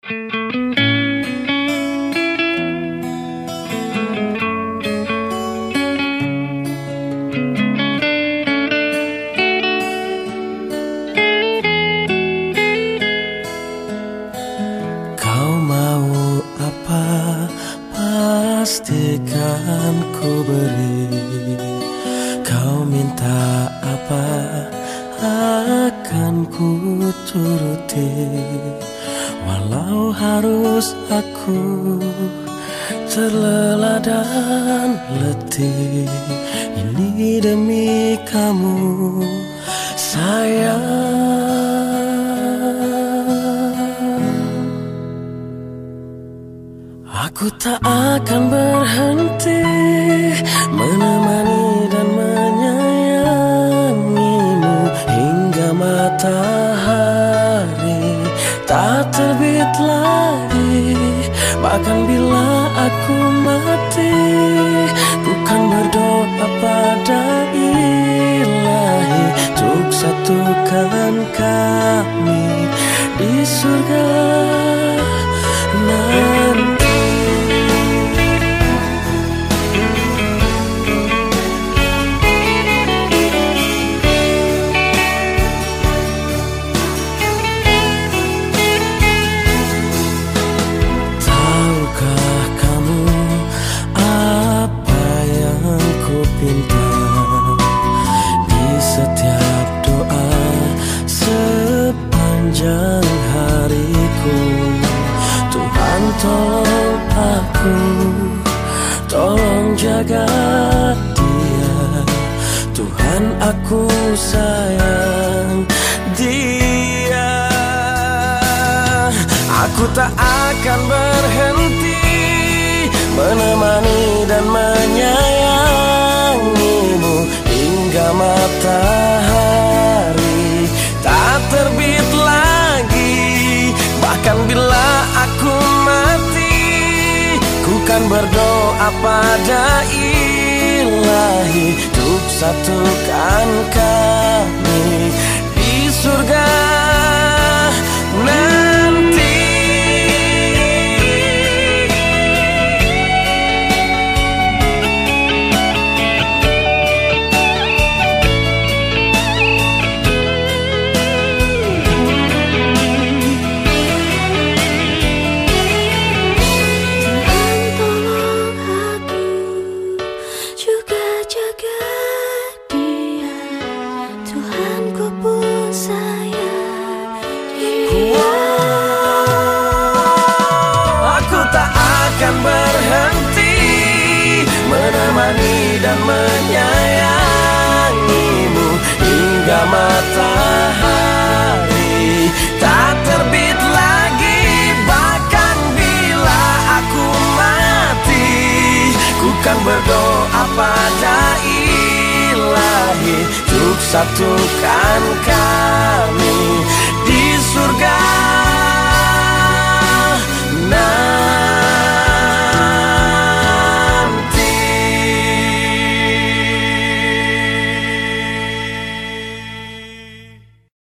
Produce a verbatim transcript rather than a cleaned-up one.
Kau mau apa, pastikan ku beri. Kau minta apa, akan ku turuti. Walau harus aku terlelap dan letih, ini demi kamu sayang. Aku tak akan berhenti menemani dan menyayangimu hingga matahari tak terbit lagi. Bahkan bila aku mati, ku kan berdoa pada Ilahi untuk satukan kami di surga nanti. Sepanjang hariku, Tuhan tolong aku, tolong jaga dia. Tuhan, aku sayang dia. Aku tak akan berhenti menemani dan menyayangimu hingga matahari tak terbit lagi. Bahkan bila aku mati, ku kan berdoa pada Ilahi untuk satukan kami di surga nanti. Akan berhenti menemani dan menyayangimu hingga matahari tak terbit lagi. Bahkan bila aku mati, ku kan berdoa pada Ilahi untuk satukan kami di surga.